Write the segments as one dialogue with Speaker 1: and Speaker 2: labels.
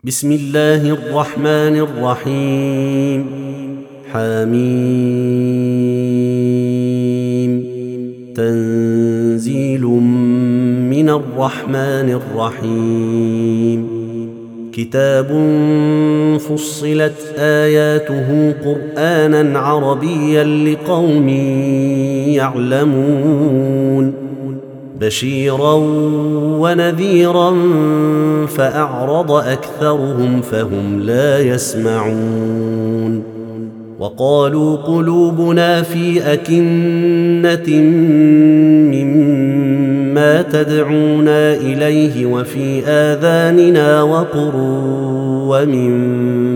Speaker 1: بسم الله الرحمن الرحيم. حميم. تنزيل من الرحمن الرحيم. كتاب فصلت آياته قرآنا عربيا لقوم يعلمون بشيرا ونذيرا فأعرض أكثرهم فهم لا يسمعون. وقالوا قلوبنا في أكنة مما تدعونا إليه وفي آذاننا وقر ومن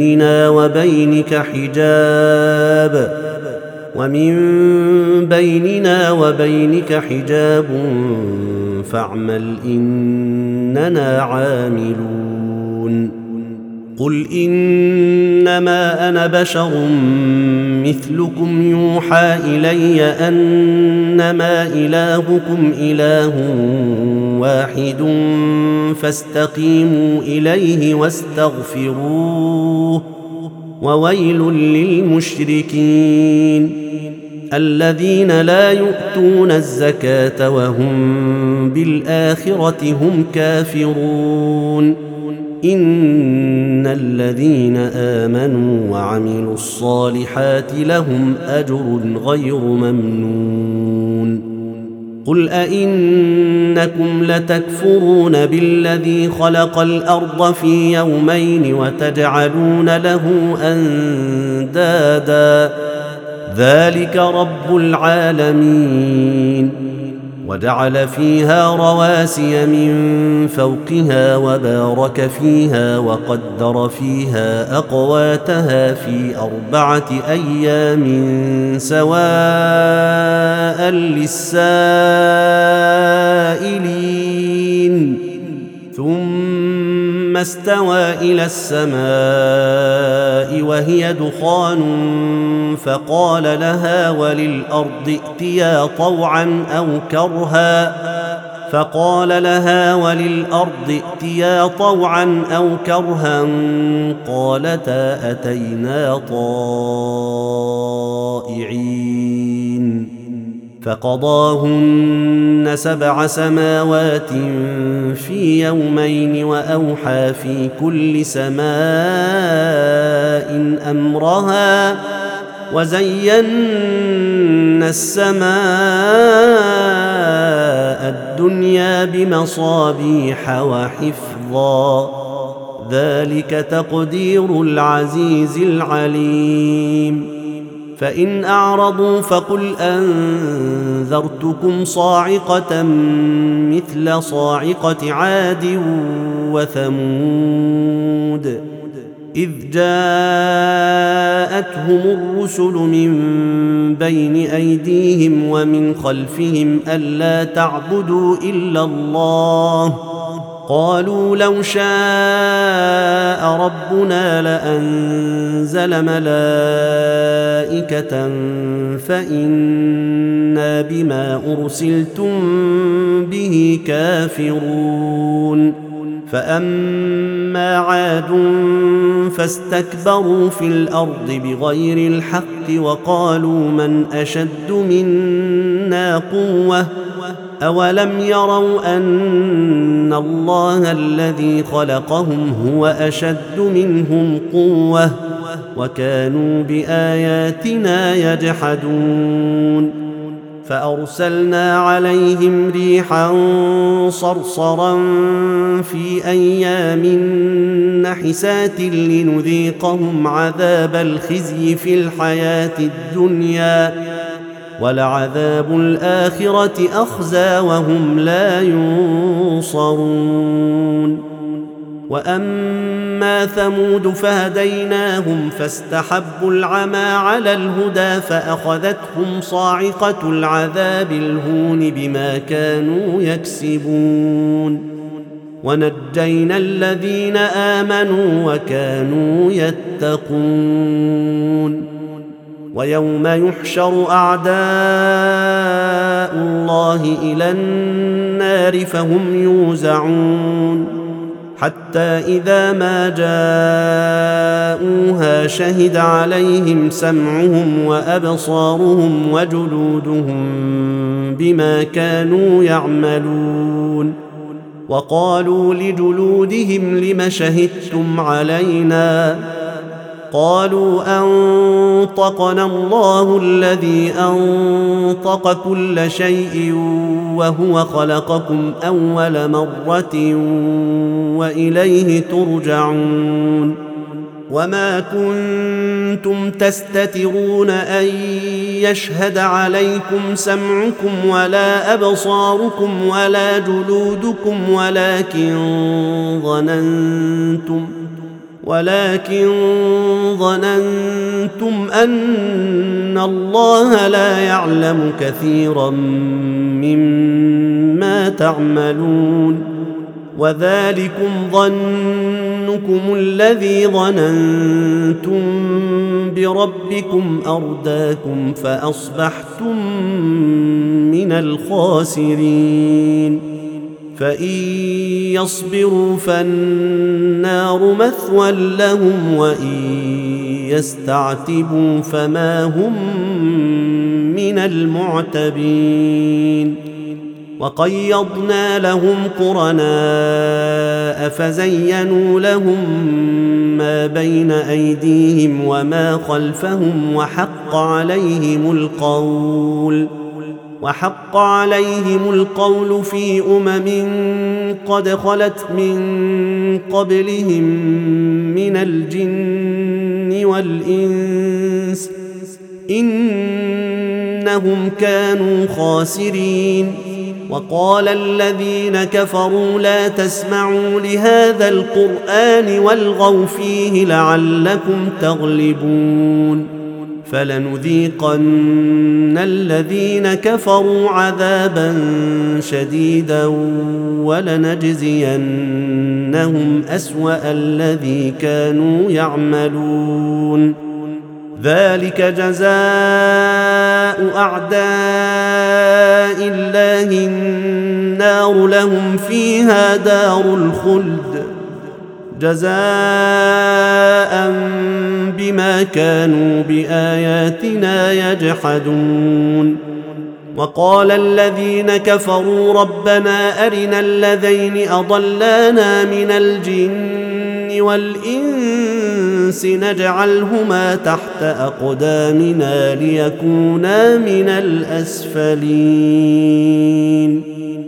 Speaker 1: بيننا وبينك حجاب فاعمل إننا عاملون. قل إنما أنا بشر مثلكم يوحى إلي أنما إلهكم إله واحد فاستقيموا إليه واستغفروه وويل للمشركين الذين لا يؤتون الزكاة وهم بالآخرة هم كافرون. إن الذين آمنوا وعملوا الصالحات لهم أجر غير ممنون. قل أئنكم لتكفرون بالذي خلق الأرض في يومين وتجعلون له أندادا ذلك رب العالمين. وجعل فيها رواسي من فوقها وبارك فيها وقدر فيها أقواتها في 4 أيام سواء للسائلين ثم استوى إلى السماء وهي دخان فقال لها وللأرض ائتيا طوعا أو كرها قالتا أتينا طائعين. فقضاهن 7 سماوات في يومين وأوحى في كل سماء أمرها وزينا السماء الدنيا بمصابيح وحفظا ذلك تقدير العزيز العليم. فإن أعرضوا فقل أنذرتكم صاعقة مثل صاعقة عاد وثمود إذ جاءتهم الرسل من بين أيديهم ومن خلفهم ألا تعبدوا إلا الله قالوا لو شاء ربنا لأنزل ملائكة فإنا بما أرسلتم به كافرون. فأما عاد فاستكبروا في الأرض بغير الحق وقالوا من أشد منا قوة أولم يروا أن الله الذي خلقهم هو أشد منهم قوة وكانوا بآياتنا يجحدون. فأرسلنا عليهم ريحا صرصرا في أيام نحسات لنذيقهم عذاب الخزي في الحياة الدنيا ولعذاب الآخرة أخزى وهم لا ينصرون. وأما ثمود فهديناهم فاستحبوا العمى على الهدى فأخذتهم صاعقة العذاب الهون بما كانوا يكسبون. ونجينا الذين آمنوا وكانوا يتقون. ويوم يحشر أعداء الله إلى النار فهم يوزعون حتى إذا ما جاءوها شهد عليهم سمعهم وأبصارهم وجلودهم بما كانوا يعملون. وقالوا لجلودهم لم شهدتم علينا؟ قالوا أنطقنا الله الذي أنطق كل شيء وهو خلقكم أول مرة وإليه ترجعون. وما كنتم تستترون أن يشهد عليكم سمعكم ولا أبصاركم ولا جلودكم ولكن ظننتم أن الله لا يعلم كثيرا مما تعملون. وذلكم ظنكم الذي ظننتم بربكم أرداكم فأصبحتم من الخاسرين. فإن يصبروا فالنار مثوى لهم وإن يستعتبوا فما هم من المعتبين. وقيضنا لهم قرناء فزينوا لهم ما بين أيديهم وما خلفهم وحق عليهم القول في قد خلت من قبلهم من الجن والإنس إنهم كانوا خاسرين. وقال الذين كفروا لا تسمعوا لهذا القرآن والغوا فيه لعلكم تغلبون. فلنذيقن الذين كفروا عذابا شديدا ولنجزينهم أسوأ الذي كانوا يعملون. ذلك جزاء أعداء الله النار لهم فيها دار الخلد جزاء بما كانوا بآياتنا يجحدون. وقال الذين كفروا ربنا أرنا الذين أضلانا من الجن والإنس نجعلهما تحت أقدامنا ليكونا من الأسفلين.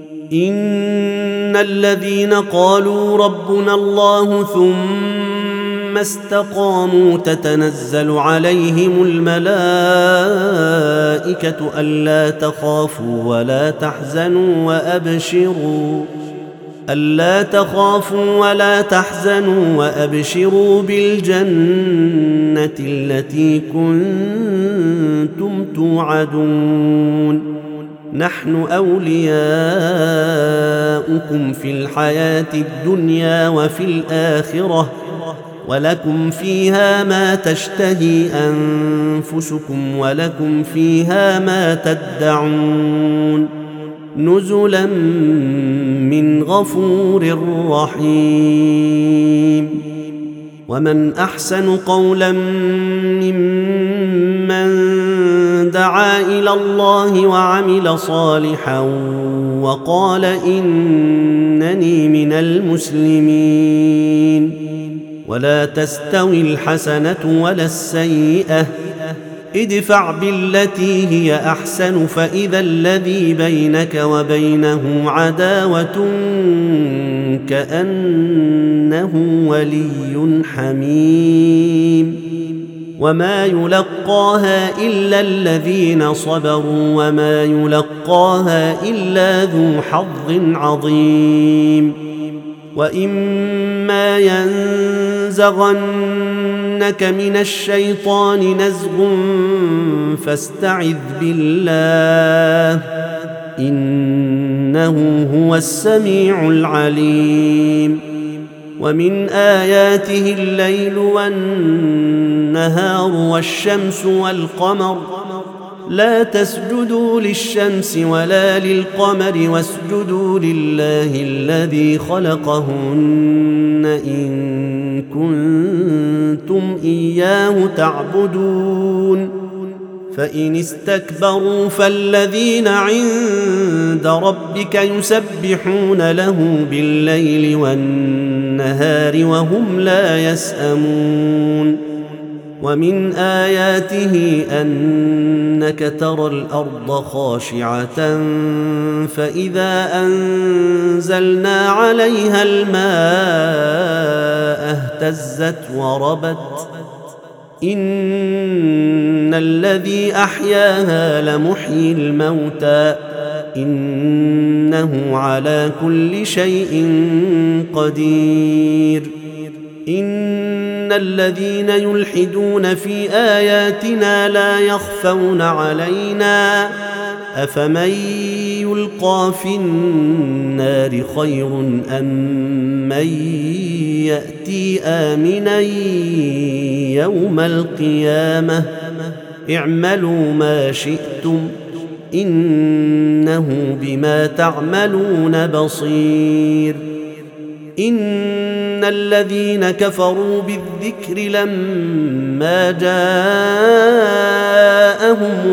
Speaker 1: إن الذين قالوا ربنا الله ثم استقاموا تتنزل عليهم الملائكة ألا تخافوا ولا تحزنوا وأبشروا بالجنة التي كنتم توعدون. نحن أولياؤكم في الحياة الدنيا وفي الآخرة ولكم فيها ما تشتهي أنفسكم ولكم فيها ما تدعون نزلا من غفور رحيم. ومن أحسن قولا ممن دعا إلى الله وعمل صالحا وقال إنني من المسلمين. ولا تستوي الحسنة ولا السيئة ادفع بالتي هي أحسن فإذا الذي بينك وبينه عداوة كأنه ولي حميم. وما يلقاها إلا الذين صبروا وما يلقاها إلا ذو حظ عظيم. وإما ينزغنك من الشيطان نزغ فاستعذ بالله إنه هو السميع العليم. ومن آياته الليل والنهار والشمس والقمر لا تسجدوا للشمس ولا للقمر واسجدوا لله الذي خلقهن إن كنتم إياه تعبدون فإن استكبروا فالذين عند ربك يسبحون له بالليل والنهار وهم لا يسأمون ومن آياته أنك ترى الأرض خاشعة فإذا أنزلنا عليها الماء اهتزت وربت إن الذي أحياها لمحيي الموتى إنه على كل شيء قدير إن الذين يلحدون في آياتنا لا يخفون علينا أفمن يلقى في النار خير أم من يأتي آمنا يوم القيامة اعملوا ما شئتم إنه بما تعملون بصير إن الذين كفروا بالذكر لما جاءهم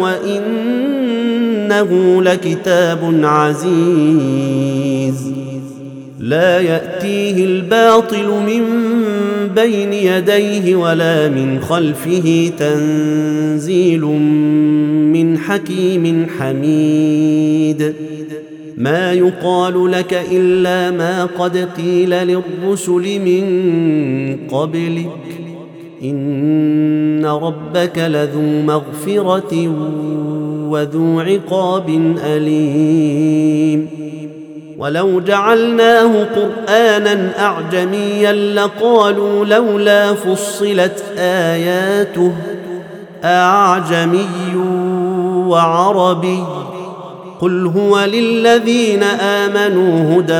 Speaker 1: وإنه لكتاب عزيز لا يأتيه الباطل من بين يديه ولا من خلفه تنزيل من حكيم حميد ما يقال لك إلا ما قد قيل للرسل من قبلك إن ربك لذو مغفرة وذو عقاب أليم ولو جعلناه قرآنا أعجميا لقالوا لولا فصلت آياته أعجمي وعربي قل هو للذين آمنوا هدى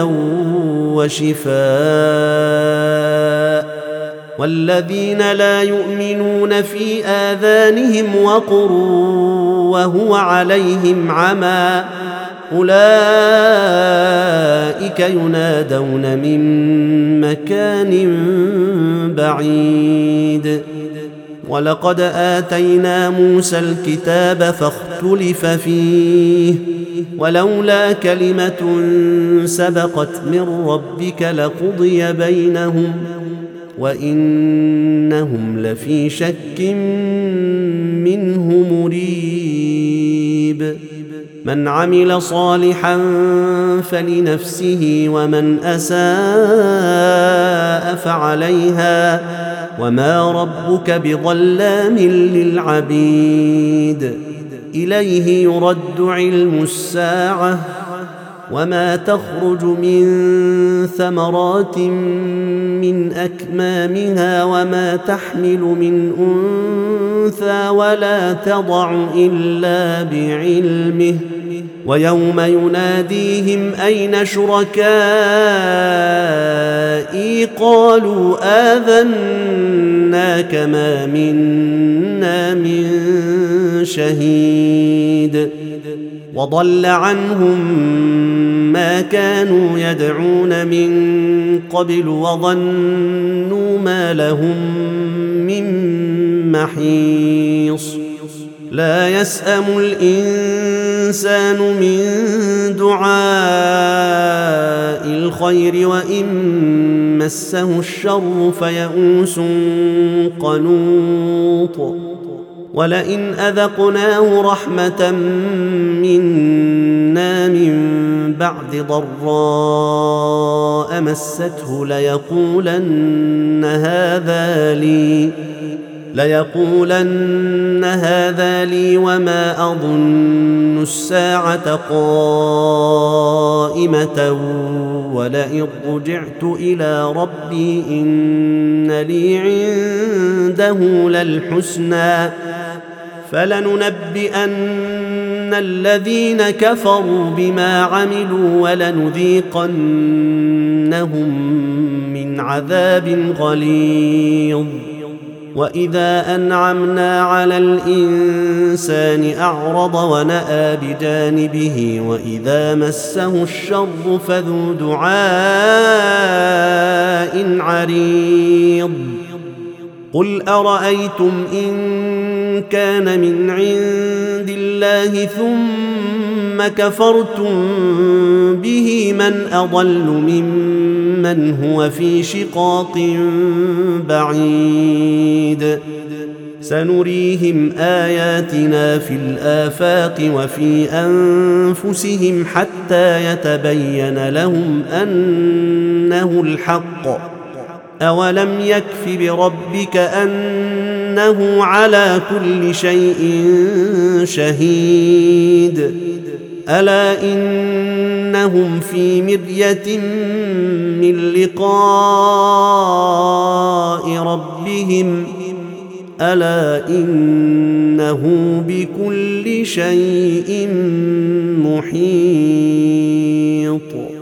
Speaker 1: وشفاء والذين لا يؤمنون في آذانهم وقر وهو عليهم عمى أولئك ينادون من مكان بعيد ولقد آتينا موسى الكتاب فاختلف فيه ولولا كلمة سبقت من ربك لقضي بينهم وإنهم لفي شك منه مريب من عمل صالحا فلنفسه ومن أساء فعليها وما ربك بظلام للعبيد إليه يرد علم الساعة وما تخرج من ثمرات من أكمامها وما تحمل من أنثى ولا تضع إلا بعلمه ويوم يناديهم أين شركائي قالوا آذناك ما منا من شهيد وضل عنهم ما كانوا يدعون من قبل وظنوا ما لهم من محيص لا يسأم الإنسان من دعاء الخير وإن مسه الشر فيئوس قنوط ولئن أذقناه رحمة منا من بعد ضراء مسته ليقولن هذا لي وما أظن الساعة قائمة ولئن رجعت إلى ربي إن لي عنده للحسنى فلننبئن الذين كفروا بما عملوا ولنذيقنهم من عذاب غليظ وإذا أنعمنا على الإنسان أعرض ونأى بجانبه وإذا مسه الشر فذو دعاء عريض قل أرأيتم إن كان من عند الله ثم كفرتم به من أضل ممن هو في شقاق بعيد سنريهم آياتنا في الآفاق وفي أنفسهم حتى يتبين لهم أنه الحق أولم يكف بربك أنه على كل شيء شهيد ألا إنهم في مرية من لقاء ربهم ألا إنه بكل شيء محيط